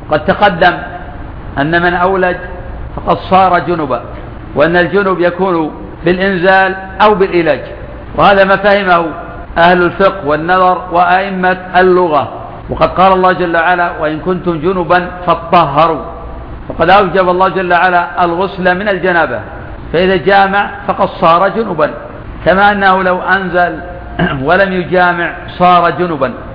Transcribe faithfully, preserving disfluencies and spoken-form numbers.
قد تقدم أن من أولج فقد صار جنبا، وأن الجنب يكون بالإنزال أو بالإلاج، وهذا ما فهمه أهل الفقه والنظر وأئمة اللغة. وقد قال الله جل وعلا وإن كنتم جنبا فاطهروا، فقد أوجب الله جل وعلا الغسل من الجنابة، فإذا جامع فقد صار جنبا، كما أنه لو أنزل ولم يجامع صار جنبا.